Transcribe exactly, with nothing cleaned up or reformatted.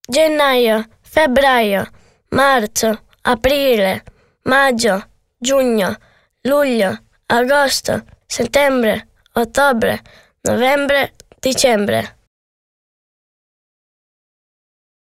gennaio, febbraio, marzo, aprile, maggio, giugno, luglio, agosto, settembre, ottobre, novembre, dicembre.